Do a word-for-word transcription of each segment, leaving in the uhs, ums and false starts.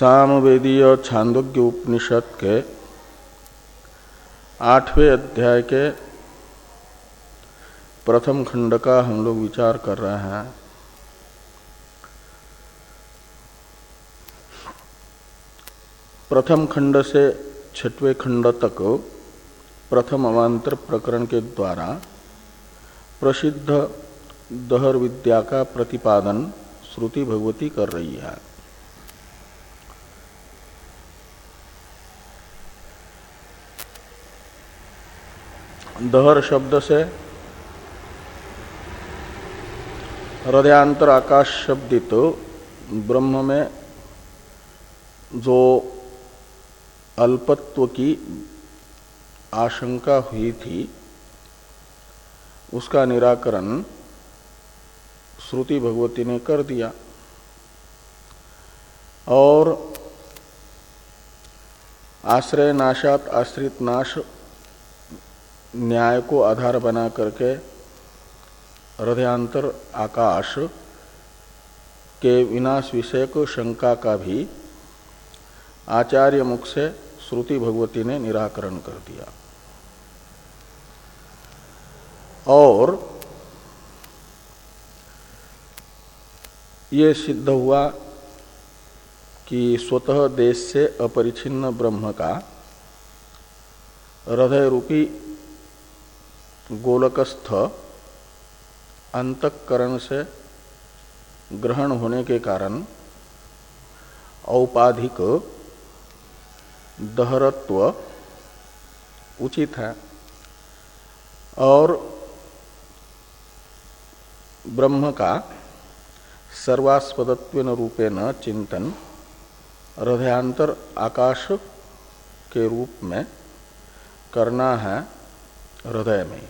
सामवेदीय छांदोग्य उपनिषद के आठवें अध्याय के प्रथम खंड का हम लोग विचार कर रहे हैं। प्रथम खंड से छठवें खंड तक प्रथम अवान्तर प्रकरण के द्वारा प्रसिद्ध दहर विद्या का प्रतिपादन श्रुति भगवती कर रही है। दहर शब्द से हृदयांतर आकाश शब्दित ब्रह्म में जो अल्पत्व की आशंका हुई थी उसका निराकरण श्रुति भगवती ने कर दिया और आश्रय नाशात आश्रित नाश न्याय को आधार बना करके हृदयांतर आकाश के विनाश विषयक शंका का भी आचार्य मुख से श्रुति भगवती ने निराकरण कर दिया और ये सिद्ध हुआ कि स्वतः देश से अपरिछिन्न ब्रह्म का हृदय रूपी गोलकस्थ अंतःकरण से ग्रहण होने के कारण औपाधिक दहरत्व उचित है और ब्रह्म का सर्वास्पदत्वेन रूपेण चिंतन हृदयांतर आकाश के रूप में करना है हृदय में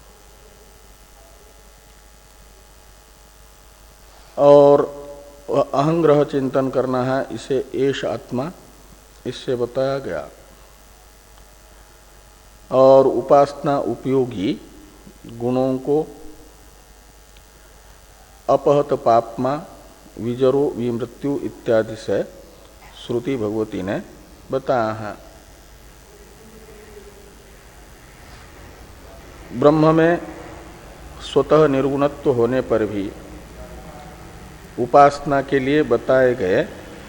और अहंग्रह चिंतन करना है, इसे एष आत्मा इससे बताया गया और उपासना उपयोगी गुणों को अपहत पापमा विजरो विमृत्यु इत्यादि से श्रुति भगवती ने बताया है। ब्रह्म में स्वतः निर्गुणत्व होने पर भी उपासना के लिए बताए गए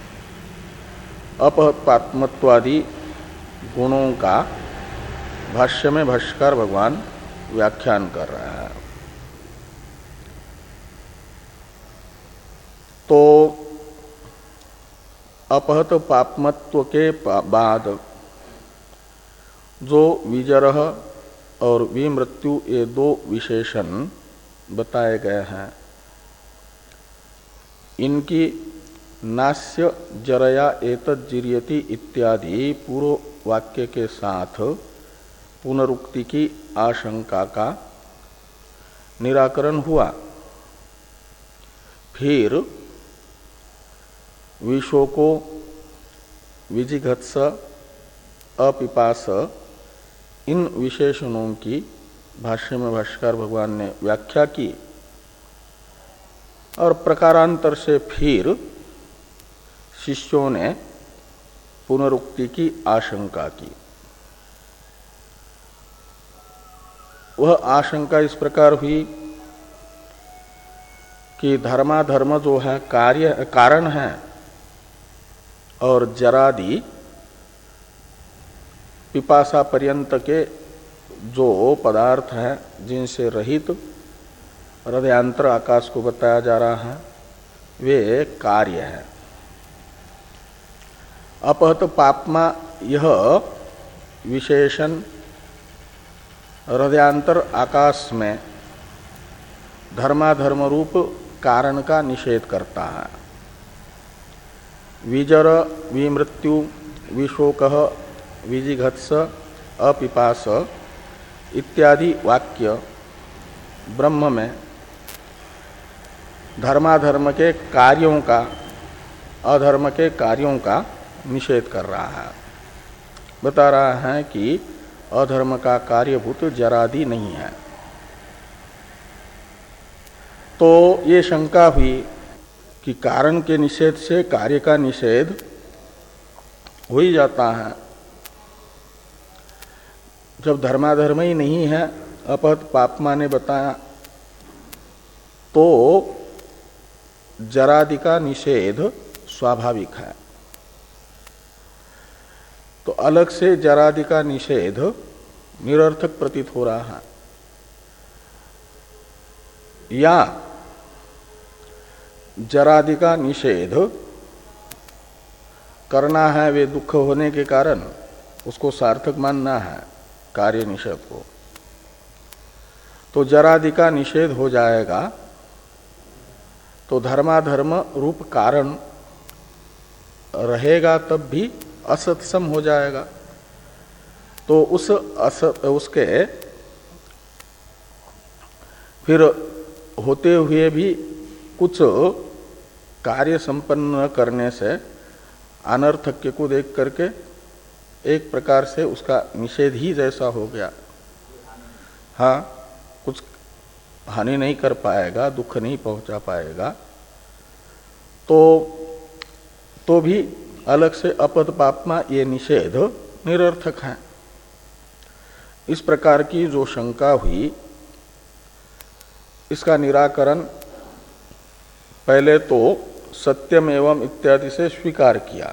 अपहत्पात्मत्वादि गुणों का भाष्य में भाष्यकार भगवान व्याख्यान कर रहा है। तो अपहत पापमत्व के बाद जो विजरह और विमृत्यु ये दो विशेषण बताए गए हैं, इनकी नास्य जरया एतज्जीर्यति इत्यादि पूर्व वाक्य के साथ पुनरुक्ति की आशंका का निराकरण हुआ। फिर विशोको विजिघत्स अपिपास इन विशेषणों की भाष्य में भाष्यकार भगवान ने व्याख्या की और प्रकारांतर से फिर शिष्यों ने पुनरुक्ति की आशंका की। वह आशंका इस प्रकार हुई कि धर्माधर्म जो है कार्य कारण है और जरादि पिपासा पर्यंत के जो पदार्थ हैं जिनसे रहित हृदयांतर आकाश को बताया जा रहा है वे कार्य है। अपहत पापमा यह विशेषण हृदयांतर आकाश में धर्माधर्म रूप कारण का निषेध करता है। विजर विमृत्यु विशोकः विजिघत्स अपिपास इत्यादि वाक्य ब्रह्म में धर्माधर्म के कार्यों का अधर्म के कार्यों का निषेध कर रहा है। बता रहा है कि अधर्म का कार्यभूत जरादि नहीं है। तो ये शंका हुई कि कारण के निषेध से कार्य का निषेध हो ही जाता है। जब धर्माधर्म ही नहीं है, अपहत पापमा ने बताया, तो जरादि का निषेध स्वाभाविक है। तो अलग से जरादि का निषेध निरर्थक प्रतीत हो रहा है। या जरादि का निषेध करना है, वे दुख होने के कारण उसको सार्थक मानना है कार्य निषेध को, तो जरादि का निषेध हो जाएगा, तो धर्माधर्म रूप कारण रहेगा तब भी असत्सम हो जाएगा। तो उस असत उसके फिर होते हुए भी कुछ कार्य संपन्न करने से अनर्थक्य को देख करके एक प्रकार से उसका निषेध ही जैसा हो गया। हाँ, कुछ हानि नहीं कर पाएगा, दुख नहीं पहुंचा पाएगा, तो तो भी अलग से अपद पापमा ये निषेध निरर्थक है। इस प्रकार की जो शंका हुई, इसका निराकरण पहले तो सत्यम एवं इत्यादि से स्वीकार किया।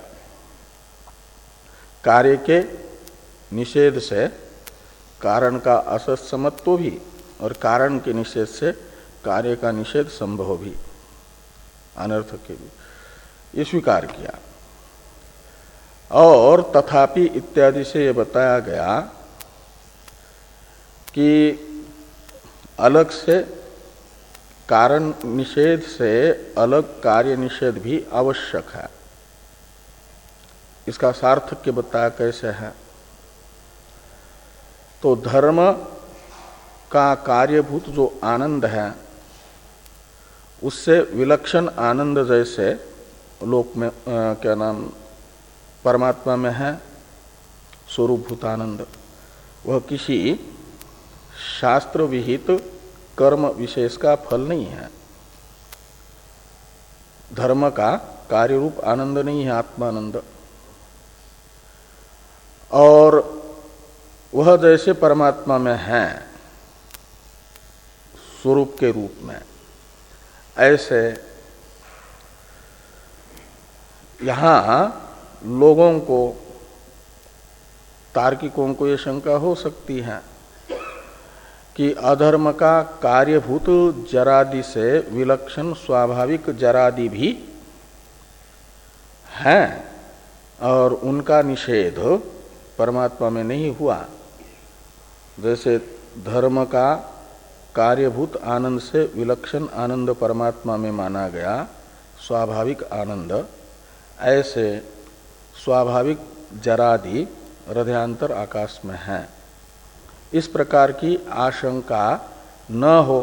कार्य के निषेध से कारण का असत्समत्व भी और कारण के निषेध से कार्य का निषेध संभव भी, अनर्थ के भी, ये स्वीकार किया। और तथापि इत्यादि से ये बताया गया कि अलग से कारण निषेध से अलग कार्य निषेध भी आवश्यक है। इसका सार्थक्य बताया कैसे है। तो धर्म का कार्यभूत जो आनंद है, उससे विलक्षण आनंद जैसे लोक में आ, क्या नाम परमात्मा में है स्वरूपभूत आनंद, वह किसी शास्त्र विहित कर्म विशेष का फल नहीं है। धर्म का कार्य रूप आनंद नहीं है आत्मानंद। और वह जैसे परमात्मा में है स्वरूप के रूप में, ऐसे यहां लोगों को, तार्किकों को ये शंका हो सकती है कि अधर्म का कार्यभूत जरादि से विलक्षण स्वाभाविक जरादि भी हैं और उनका निषेध परमात्मा में नहीं हुआ। जैसे धर्म का कार्यभूत आनंद से विलक्षण आनंद परमात्मा में माना गया स्वाभाविक आनंद, ऐसे स्वाभाविक जरादि हृदयांतर आकाश में है। इस प्रकार की आशंका न हो,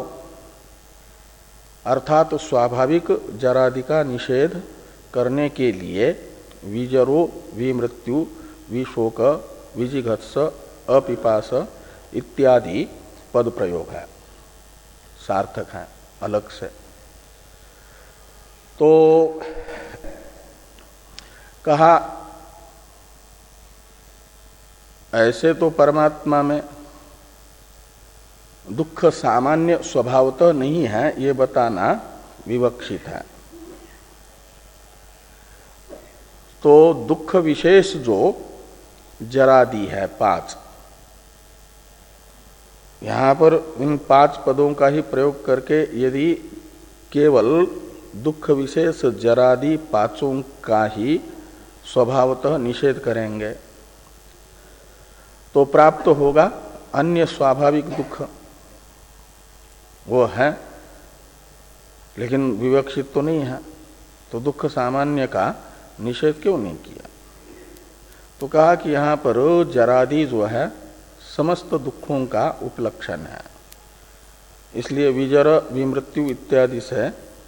अर्थात तो स्वाभाविक जरादि का निषेध करने के लिए विजरो, विमृत्यु, विशोक, विजिघत्स, अपिपास इत्यादि पद प्रयोग है, सार्थक है अलग से। तो कहा ऐसे तो परमात्मा में दुख सामान्य स्वभावतः नहीं है, ये बताना विवक्षित है। तो दुख विशेष जो जरादि है पांच, यहां पर इन पांच पदों का ही प्रयोग करके यदि केवल दुख विशेष जरादि पांचों का ही स्वभावतः निषेध करेंगे तो प्राप्त होगा अन्य स्वाभाविक दुख, वो है लेकिन विवक्षित तो नहीं है। तो दुख सामान्य का निषेध क्यों नहीं किया? तो कहा कि यहां पर जरादि जो है समस्त दुखों का उपलक्षण है, इसलिए विजर, विमृत्यु इत्यादि से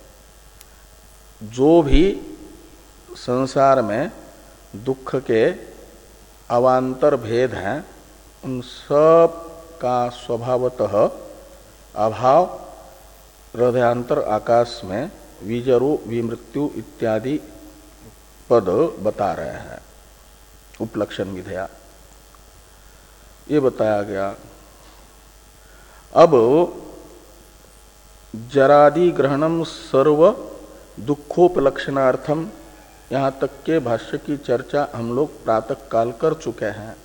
जो भी संसार में दुख के अवान्तर भेद हैं, उन सब का स्वभावतः अभाव हृदयांतर आकाश में विजरो, विमृत्यु इत्यादि पद बता रहे हैं। उपलक्षण विधेया, ये बताया गया। अब जरादि ग्रहणम सर्व दुखोपलक्षणार्थम, यहाँ तक के भाष्य की चर्चा हम लोग प्रातः काल कर चुके हैं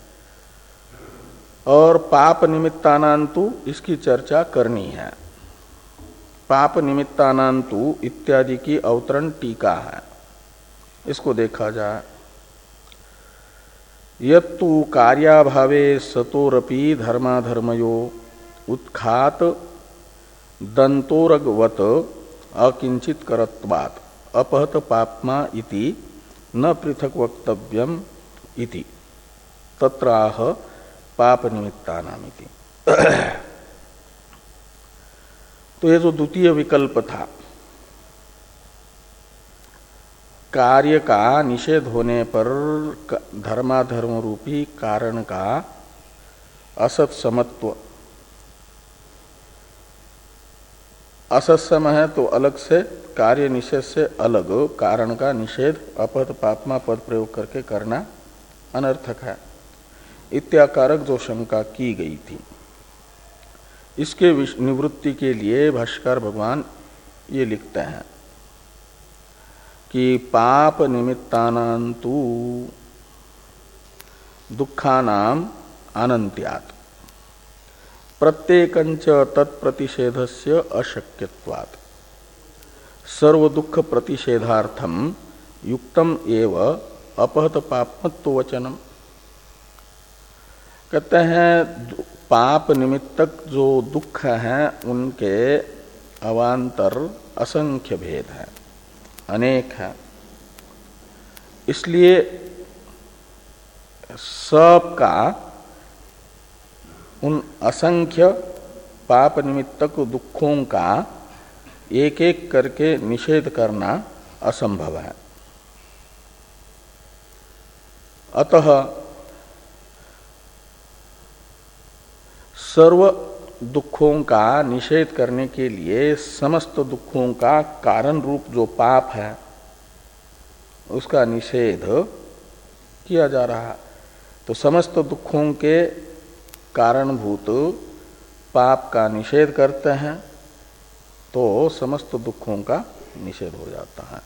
और पाप निमित्तानांतु इसकी चर्चा करनी है। पाप निमित्तानांतु इत्यादि की अवतरण टीका है, इसको देखा जाए। यत्तु कार्याभावे सतोरपि धर्माधर्मयो उत्खात दंतोरगवत अकिंचित करत्वात् अपहत पाप्मा इति न पृथक वक्तव्यम इति तत्राह पाप निमित्तानामिति। तो ये जो द्वितीय विकल्प था, कार्य का निषेध होने पर धर्माधर्म रूपी कारण का असत समत्व, असत सम है तो अलग से, कार्य निषेध से अलग कारण का निषेध अपहत पापमा पद प्रयोग करके करना अनर्थक है इत्याकारक जो शंका की गई थी, इसके निवृत्ति के लिए भाष्यकार भगवान ये लिखते हैं कि पाप निमित्तानांतु दुखानाम अनंत्यात् प्रत्येकंच तत्प्रतिषेधस्य अशक्यत्वात् सर्व दुख प्रतिषेधार्थम युक्तम एव अपहत पापमत्व वचनम। कहते हैं पाप निमित्तक जो दुख हैं उनके अवान्तर असंख्य भेद है, अनेक है। इसलिए सबका उन असंख्य पाप निमित्तक दुखों का एक एक करके निषेध करना असंभव है। अतः सर्व दुखों का निषेध करने के लिए समस्त दुखों का कारण रूप जो पाप है उसका निषेध किया जा रहा है। तो समस्त दुखों के कारणभूत पाप का निषेध करते हैं तो समस्त दुखों का निषेध हो जाता है।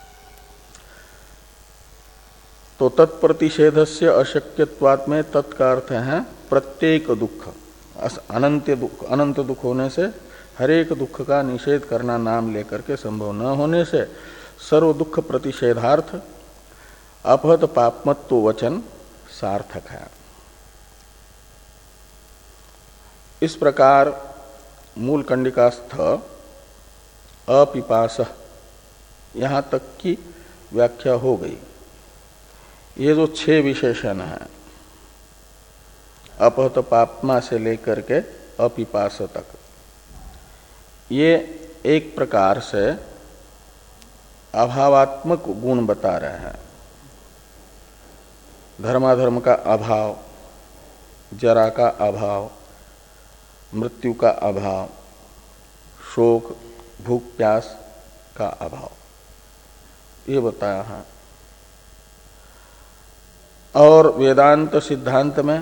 तो तत्प्रतिषेधस्य अशक्यत्वात् में तत्का अर्थ है प्रत्येक दुख, अनंत दुख, अनंत दुख होने से हरेक दुख का निषेध करना नाम लेकर के संभव न होने से सर्व दुख प्रतिषेधार्थ अपहत पापमत्व वचन सार्थक है। इस प्रकार मूल कंडिकास्थ अपिपास यहाँ तक की व्याख्या हो गई। ये जो छह विशेषण हैं अपहत पापमा से लेकर के अपिपास तक, ये एक प्रकार से अभावात्मक गुण बता रहे हैं। धर्माधर्म का अभाव, जरा का अभाव, मृत्यु का अभाव, शोक भूख प्यास का अभाव, ये बताया है। और वेदांत सिद्धांत में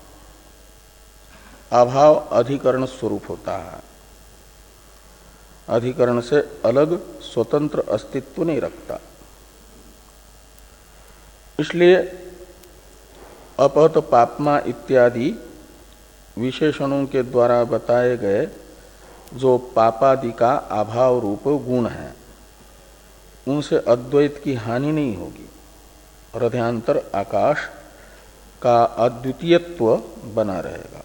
अभाव अधिकरण स्वरूप होता है, अधिकरण से अलग स्वतंत्र अस्तित्व नहीं रखता। इसलिए अपहत पापमा इत्यादि विशेषणों के द्वारा बताए गए जो पापादि का अभाव रूप गुण है उनसे अद्वैत की हानि नहीं होगी, हृदयांतर आकाश का अद्वितीयत्व बना रहेगा।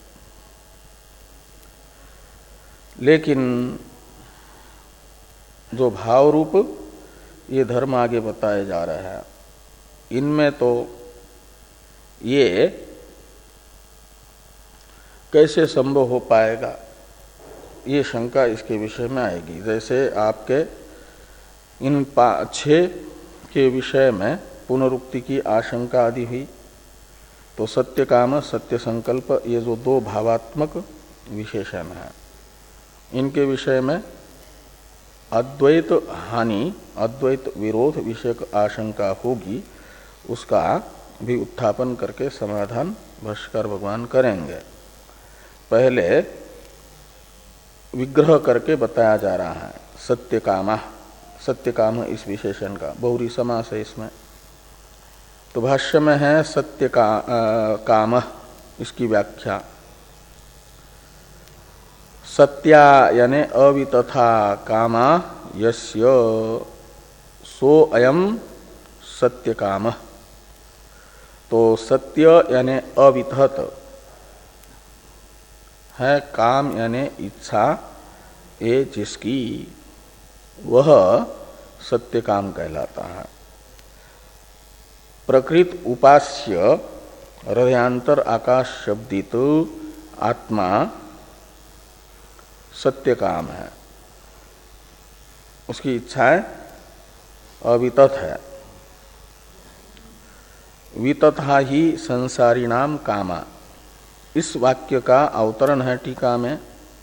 लेकिन जो भाव रूप ये धर्म आगे बताए जा रहे हैं, इनमें तो ये कैसे संभव हो पाएगा, ये शंका इसके विषय में आएगी। जैसे आपके इन छह के विषय में पुनरुक्ति की आशंका आदि हुई, तो सत्य काम सत्य संकल्प ये जो दो भावात्मक विशेषण हैं, इनके विषय में अद्वैत हानि, अद्वैत विरोध विषयक आशंका होगी, उसका भी उत्थापन करके समाधान भाष्यकार भगवान करेंगे। पहले विग्रह करके बताया जा रहा है सत्य कामा, सत्य काम इस विशेषण का बहुरी समास है इसमें। तो भाष्य में है सत्य का आ, काम, इसकी व्याख्या सत्या यानी अवितथा कामा यस्य सो अयम सत्य काम। तो सत्य यानी अवितथ है, काम यानी इच्छा, ये जिसकी वह सत्य काम कहलाता है। प्रकृत उपास्य हृदयांतर आकाश शब्दित आत्मा सत्य काम है, उसकी इच्छाएं अवितथ है। वितथा ही संसारिणाम कामा, इस वाक्य का अवतरण है टीका में।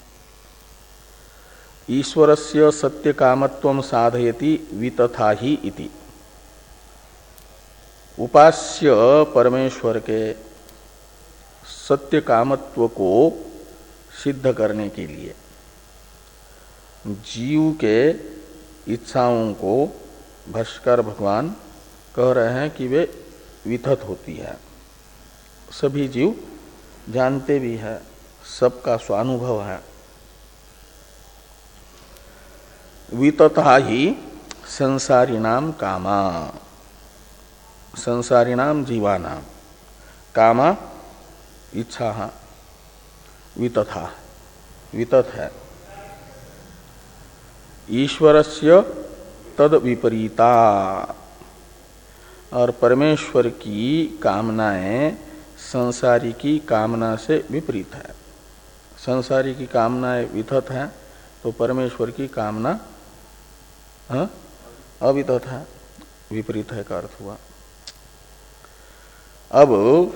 ईश्वरस्य सत्य कामत्वं साधयति वितथा ही इति। उपास्य परमेश्वर के सत्य कामत्व को सिद्ध करने के लिए जीव के इच्छाओं को भाष्यकार भगवान कह रहे हैं कि वे वितथ होती है। सभी जीव जानते भी है, सबका स्वानुभव है। वितथा ही संसारिणाम कामा, संसारिणाम जीवानाम कामा इच्छा वितथा, वितथ है। ईश्वरस्य तद विपरीता, और परमेश्वर की कामनाएं संसारी की कामना से विपरीत है। संसारी की कामनाएं वितथ है तो परमेश्वर की कामना अवितथ है, विपरीत है का अर्थ हुआ। अब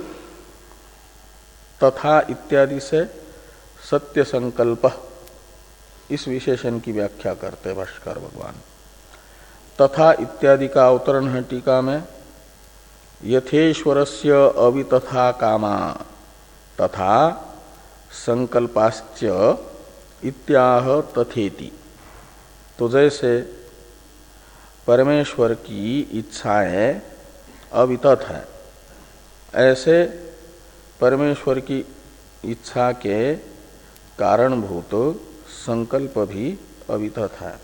तथा इत्यादि से सत्य संकल्प, इस विशेषण की व्याख्या करते भाष्यकार भगवान। तथा इत्यादि का अवतरण है टीका में। यथेश्वरस्य अवितथा कामा तथा संकल्पाश्च इत्याह तथेति। तो जैसे परमेश्वर की इच्छाएं अवितथ है, ऐसे परमेश्वर की इच्छा के कारणभूत संकल्प भी अवितथ है।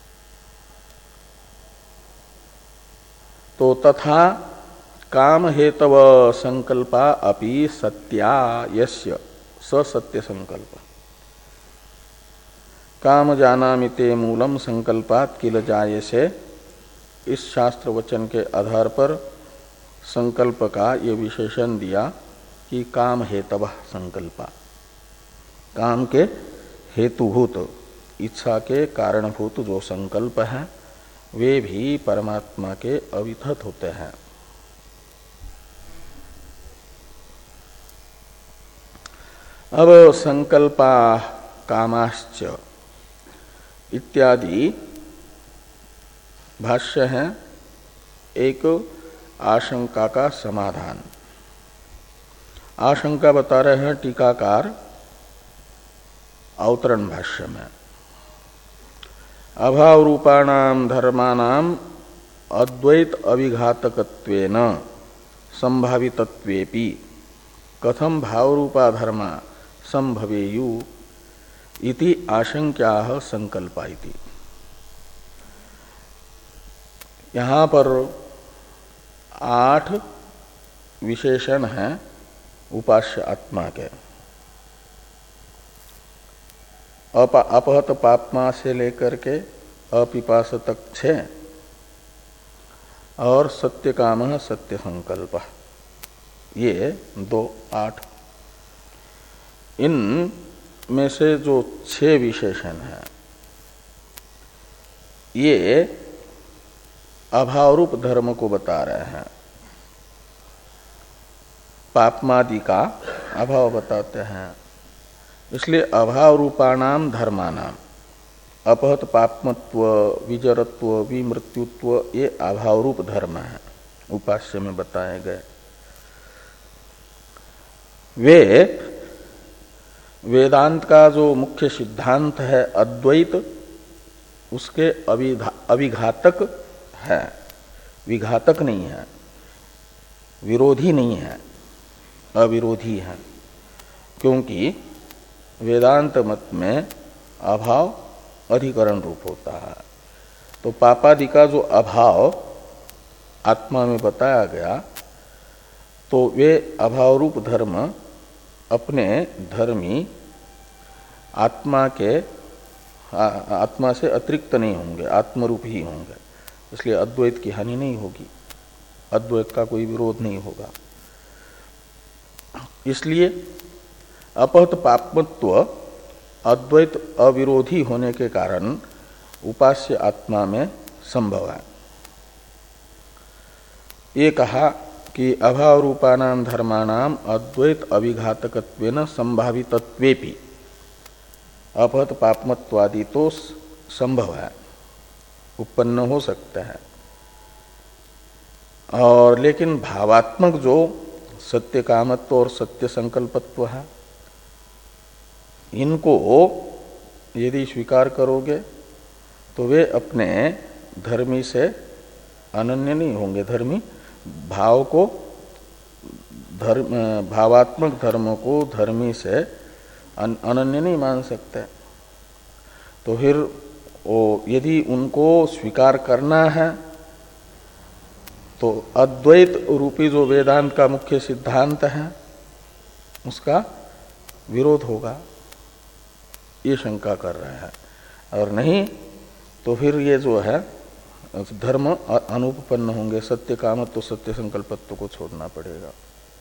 तो तथा काम हेतव संकल्पा अपि सत्या यस्य स सत्य संकल्प। काम जानामिते मूलम संकल्पात किल जाये से, इस शास्त्र वचन के आधार पर संकल्प का ये विशेषण दिया कि काम हेतव संकल्पा, काम के हेतुभूत, इच्छा के कारणभूत जो संकल्प हैं वे भी परमात्मा के अवितथ होते हैं। अब संकल्पा कामाश्च इत्यादि भाष्य है एक आशंका का समाधान। आशंका बता रहे हैं टीकाकार अवतरण भाष्य में। अभाव रूपाणाम धर्माणाम अद्वैत अविघातकत्वेन संभावितत्वेपि कथम भाव रूपा धर्मा संभवेयु इति आशंक्याः संकल्पा इति। यहाँ पर आठ विशेषण हैं उपास्य आत्मा के। अपहत पापमा से लेकर के अपिपास तक छः, और सत्य काम सत्य संकल्प, ये दो आठ। इन में से जो छह विशेषण हैं ये अभाव रूप धर्म को बता रहे हैं। पापमादि का अभाव बताते हैं, इसलिए अभाव रूपाणाम धर्मानाम, अपहत पापमत्व, विजरत्व, विमृत्युत्व, ये अभाव रूप धर्म है, उपास्य में बताए गए। वे वेदांत का जो मुख्य सिद्धांत है अद्वैत, उसके अविधा अविघातक है, विघातक नहीं है, विरोधी नहीं है, अविरोधी है। क्योंकि वेदांत मत में अभाव अधिकरण रूप होता है। तो पापादि का जो अभाव आत्मा में बताया गया, तो वे अभाव रूप धर्म अपने धर्मी आत्मा के आत्मा से अतिरिक्त नहीं होंगे, आत्मरूप ही होंगे। इसलिए अद्वैत की हानि नहीं होगी, अद्वैत का कोई विरोध नहीं होगा। इसलिए अपहत पापमत्व अद्वैत अविरोधी होने के कारण उपास्य आत्मा में संभव है। ये कहा कि अभाव रूपानाम धर्माणाम अद्वैत अविघातकत्वेन संभावितत्वेपि अपहत पापमत्वादि तो संभव है, उत्पन्न हो सकता है। और लेकिन भावात्मक जो सत्य कामत्व और सत्य संकल्पत्व है, इनको यदि स्वीकार करोगे तो वे अपने धर्मी से अनन्य नहीं होंगे। धर्मी भाव को धर्म भावात्मक धर्म को धर्मी से अनन्य नहीं मान सकते। तो फिर वो यदि उनको स्वीकार करना है तो अद्वैत रूपी जो वेदांत का मुख्य सिद्धांत है उसका विरोध होगा, ये शंका कर रहे हैं। और नहीं तो फिर ये जो है धर्म अनुपपन्न होंगे, सत्य कामत्व सत्य संकल्पत्व को छोड़ना पड़ेगा।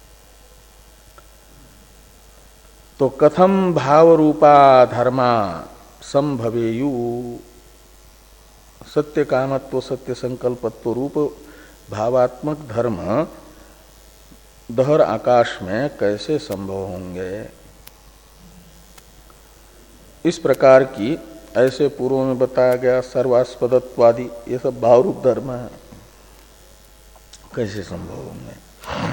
तो कथम भाव रूपा धर्मा संभवेयु, सत्य कामत्व सत्य संकल्पत्व रूप भावात्मक धर्म दहर आकाश में कैसे संभव होंगे। इस प्रकार की ऐसे पूर्व में बताया गया सर्वास्पदत्वादि ये सब भावरूप धर्म है, कैसे संभव होंगे।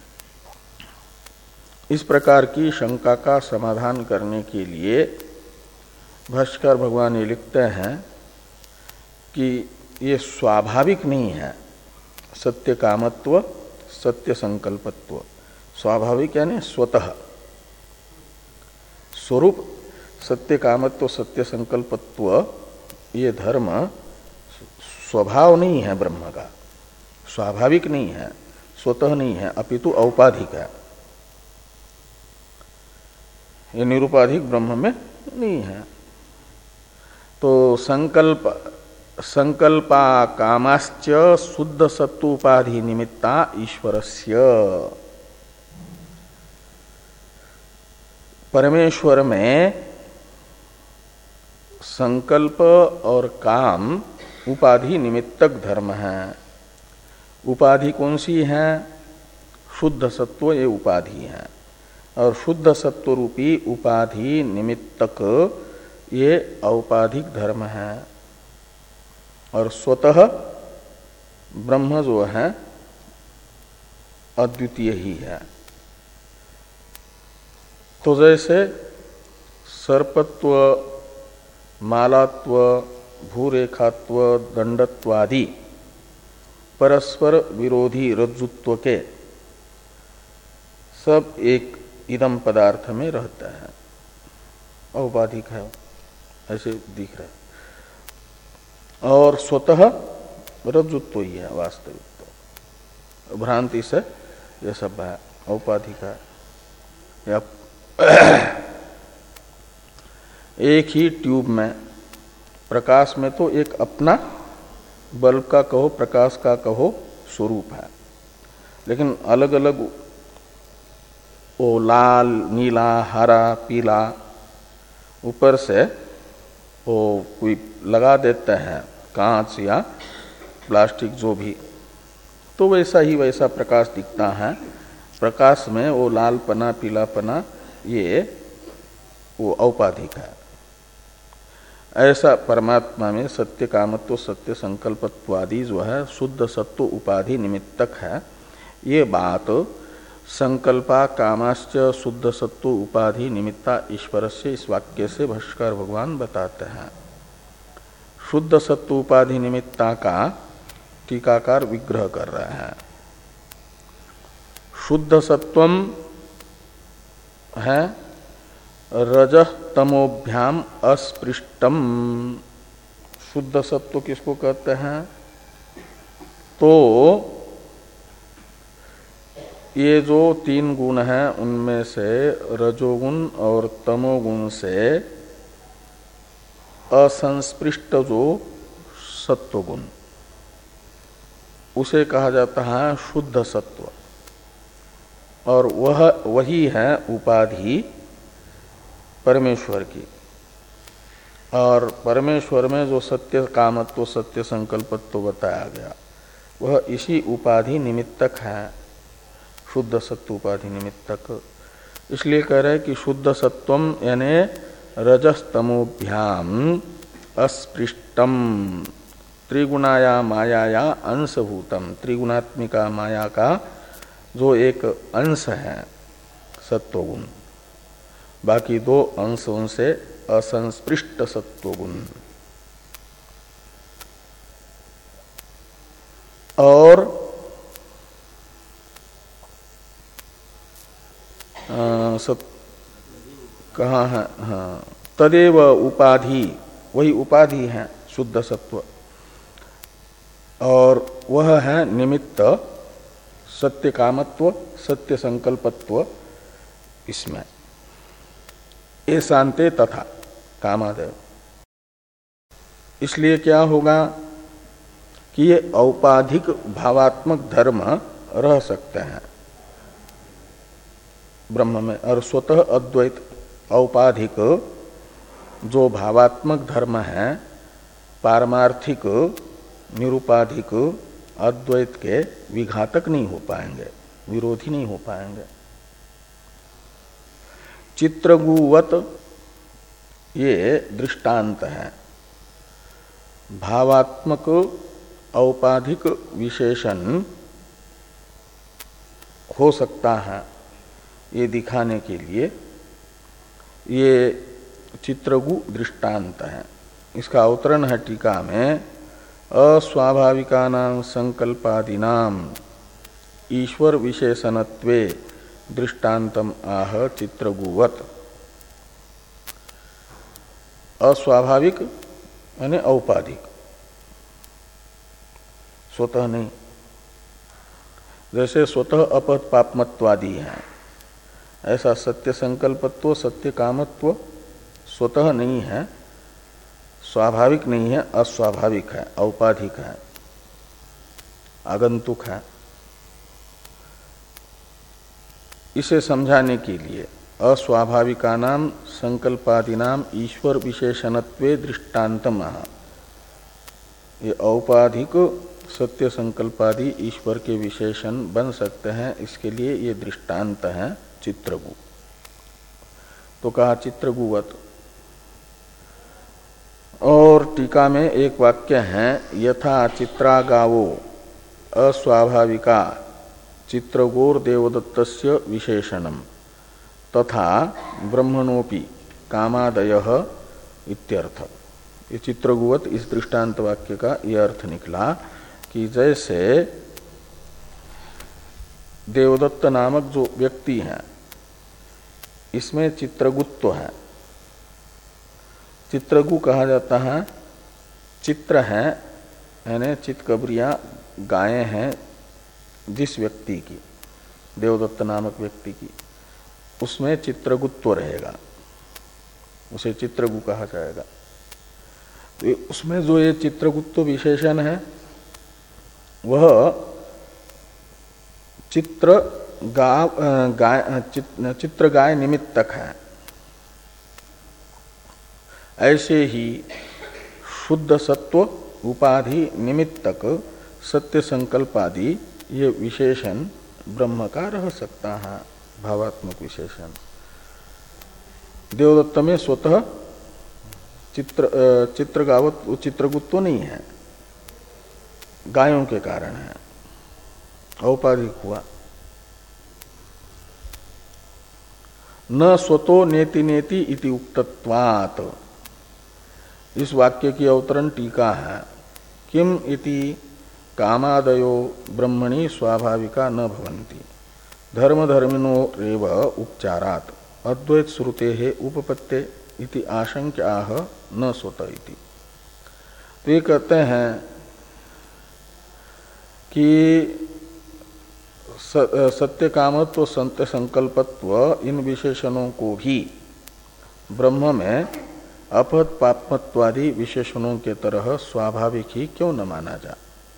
इस प्रकार की शंका का समाधान करने के लिए भाष्यकार भगवान ये लिखते हैं कि ये स्वाभाविक नहीं है सत्य कामत्व सत्य संकल्पत्व। स्वाभाविक यानी स्वतः स्वरूप सत्य कामत्व सत्य संकल्पत्व ये धर्म स्वभाव नहीं है, ब्रह्म का स्वाभाविक नहीं है, स्वतः नहीं है, अपितु औपाधिक है। ये निरुपाधिक ब्रह्म में नहीं है। तो संकल्प संकल्पा कामाश्च शुद्ध सत्वोपाधि निमित्ता ईश्वरस्य, परमेश्वर में संकल्प और काम उपाधि निमित्तक धर्म है। उपाधि कौन सी है? शुद्ध सत्व ये उपाधि है, और शुद्ध सत्व रूपी उपाधि निमित्तक ये औपाधिक धर्म है। और स्वतः ब्रह्म जो है अद्वितीय ही है। तो जैसे सर्पत्व मालात्व भूरेखात्व दंडत्वादि परस्पर विरोधी रज्जुत्व के सब एक इदम पदार्थ में रहता है, औपाधिक है, ऐसे दिख रहा है। और स्वतः रज्जुत्व ही है, वास्तविक तो भ्रांति से यह सब है, औपाधिक है। या एक ही ट्यूब में प्रकाश में तो एक अपना बल्ब का कहो प्रकाश का कहो स्वरूप है, लेकिन अलग अलग वो लाल नीला हरा पीला ऊपर से वो कोई लगा देते हैं कांच या प्लास्टिक जो भी, तो वैसा ही वैसा प्रकाश दिखता है। प्रकाश में वो लालपना पीलापना ये वो औपाधिक है। ऐसा परमात्मा में सत्य कामत्व सत्य संकल्पत्वादि जो है शुद्ध सत्व उपाधि निमित्तक है। ये बात संकल्पा कामाश्च शुद्ध सत्व उपाधि निमित्ता ईश्वर से, इस वाक्य से भाष्कर भगवान बताते हैं। शुद्ध सत्व उपाधि निमित्ता का टीकाकार विग्रह कर रहे हैं। शुद्ध सत्वम है रजः तमोभ्याम अस्पृष्टम। शुद्ध सत्व किसको कहते हैं? तो ये जो तीन गुण हैं उनमें से रजोगुण और तमोगुण से असंस्पृष्ट जो सत्वगुण, उसे कहा जाता है शुद्ध सत्व। और वह वही है उपाधि परमेश्वर की। और परमेश्वर में जो सत्य कामत्व सत्य संकल्पत्व बताया गया वह इसी उपाधि निमित्तक है, शुद्ध सत्व उपाधि निमित्तक। इसलिए कह रहे हैं कि शुद्ध सत्वम यानी रजस्तमोभ्याम अस्पृष्टम त्रिगुणाया मायाया अंशभूतम। त्रिगुणात्मिका माया का जो एक अंश है सत्वगुण, बाकी दो अंश उनसे असंस्पृष्ट सत्वगुण। और सत कहाँ है? हाँ, तदेव उपाधि, वही उपाधि है शुद्ध सत्व। और वह है निमित्त सत्य कामत्व सत्य संकल्पत्व। इसमें ये शांते तथा कामादय। इसलिए क्या होगा कि ये औपाधिक भावात्मक धर्म रह सकते हैं ब्रह्म में, और स्वतः अद्वैत औपाधिक जो भावात्मक धर्म है पारमार्थिक निरुपाधिक अद्वैत के विघातक नहीं हो पाएंगे, विरोधी नहीं हो पाएंगे। चित्रगुवत ये दृष्टांत है। भावात्मक औपाधिक विशेषण हो सकता है ये दिखाने के लिए ये चित्रगु दृष्टांत है। इसका अवतरण है टीका में, अस्वाभाविकानां संकल्पादीनां ईश्वर विशेषणत्वे दृष्टान्तम आह चित्रगुवत। अस्वाभाविक यानी औपाधिक, स्वतः नहीं। जैसे स्वतः अपद पापमत्वादि है, ऐसा सत्य संकल्पत्व सत्य कामत्व स्वतः नहीं है, स्वाभाविक नहीं है, अस्वाभाविक है, औपाधिक है, आगंतुक है। इसे समझाने के लिए अस्वाभाविकानां संकल्पादीनां ईश्वर विशेषणत्वे दृष्टान्तम। ये औपाधिक सत्य संकल्पादि ईश्वर के विशेषण बन सकते हैं, इसके लिए ये दृष्टांत है चित्रगु। तो कहा चित्रगुवत। और टीका में एक वाक्य है, यथा चित्रागावो अस्वाभाविका चित्रगोर देवदत्तस्य विशेषणम तथा ब्रह्मणोपि कामादयः इत्यर्थ। ये चित्रगुवत इस दृष्टांत वाक्य का यह अर्थ निकला कि जैसे देवदत्त नामक जो व्यक्ति है इसमें चित्रगुत्व है। चित्रगु कहा जाता है, चित्र है यानी चित्कबरियां गायें हैं जिस व्यक्ति की, देवदत्त नामक व्यक्ति की, उसमें चित्रगुत्व रहेगा, उसे चित्रगु कहा जाएगा। तो उसमें जो ये चित्रगुत्व विशेषण है वह चित्र गा गाय चित्र गाय निमित्तक है। ऐसे ही शुद्ध सत्व उपाधि निमित्तक सत्य संकल्पादि ये विशेषण ब्रह्म का रह सकता है, भावात्मक विशेषण। देवदत्त में स्वतः चित्र चित्रगावत चित्रगुत्व नहीं है, गायों के कारण है, औपाधिक हुआ। न स्वतो नेति नेति इति उक्तत्वात्। इस वाक्य की अवतरण टीका है। किम इति कामादयो ब्रह्मणि स्वाभाविका न भवन्ति धर्मधर्मिनो रेव उपचारात् अद्वैत श्रुते है उपपत्ते इति आशंक्याह न स्वत इति। तो ये कहते हैं कि सत्य कामत्व सत्य संकल्पत्व इन विशेषणों को भी ब्रह्म में अपहत पापमत्वादि विशेषणों के तरह स्वाभाविक ही क्यों न माना जाए।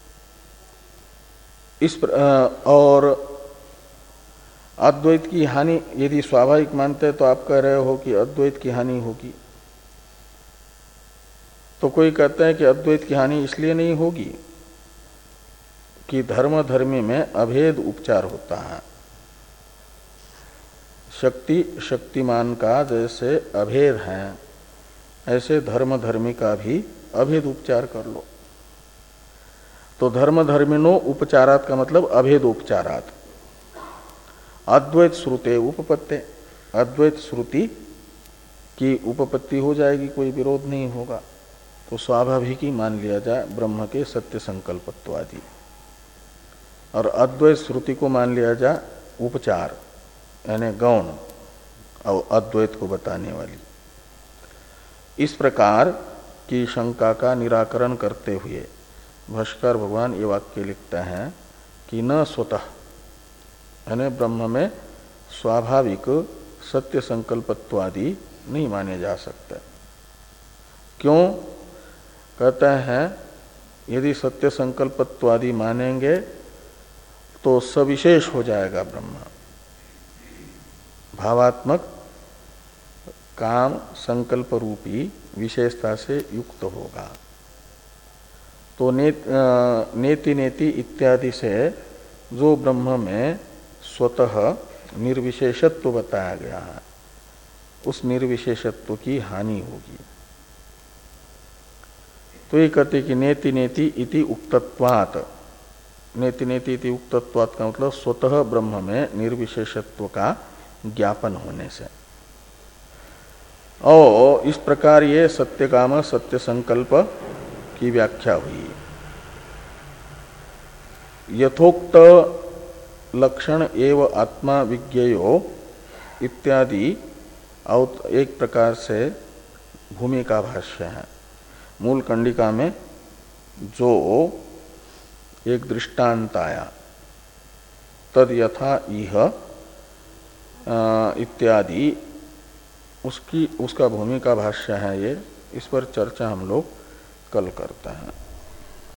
इस और अद्वैत की हानि यदि स्वाभाविक मानते हैं तो आप कह रहे हो कि अद्वैत की हानि होगी। तो कोई कहता है कि अद्वैत की हानि इसलिए नहीं होगी कि धर्म धर्मी में अभेद उपचार होता है। शक्ति शक्तिमान का जैसे अभेद है ऐसे धर्म धर्मी का भी अभेद उपचार कर लो। तो धर्म धर्मिनो उपचारात का मतलब अभेद उपचारात। अद्वैत श्रुते उपपत्ते, अद्वैत श्रुति की उपपत्ति हो जाएगी, कोई विरोध नहीं होगा। तो स्वाभाविक ही मान लिया जाए ब्रह्म के सत्य संकल्पत्वादि, और अद्वैत श्रुति को मान लिया जाए उपचार यानी गौण और अद्वैत को बताने वाली। इस प्रकार की शंका का निराकरण करते हुए भाष्कर भगवान ये वाक्य लिखते हैं कि न स्वतः यानी ब्रह्म में स्वाभाविक सत्य संकल्पत्वादि नहीं माने जा सकते। क्यों कहते हैं यदि सत्य संकल्पत्वादि मानेंगे तो सविशेष हो जाएगा ब्रह्म, भावात्मक काम संकल्प रूपी विशेषता से युक्त होगा। तो नेत, नेति नेति इत्यादि से जो ब्रह्म में स्वतः निर्विशेषत्व बताया गया है उस निर्विशेषत्व की हानि होगी। तो ये कहते कि नेति नेति इति उक्तत्वात्, नेति नेति इति उक्तत्वात् का मतलब स्वतः ब्रह्म में निर्विशेषत्व का ज्ञापन होने से। और इस प्रकार ये सत्य काम सत्य संकल्प की व्याख्या हुई। यथोक्त लक्षण एव आत्मा विज्ञेयो इत्यादि एक प्रकार से भूमिका भाष्य है। मूल कंडिका में जो एक दृष्टांत आया तद यथा इह इत्यादि उसकी उसका भूमिका भाष्य है ये। इस पर चर्चा हम लोग कल करते हैं।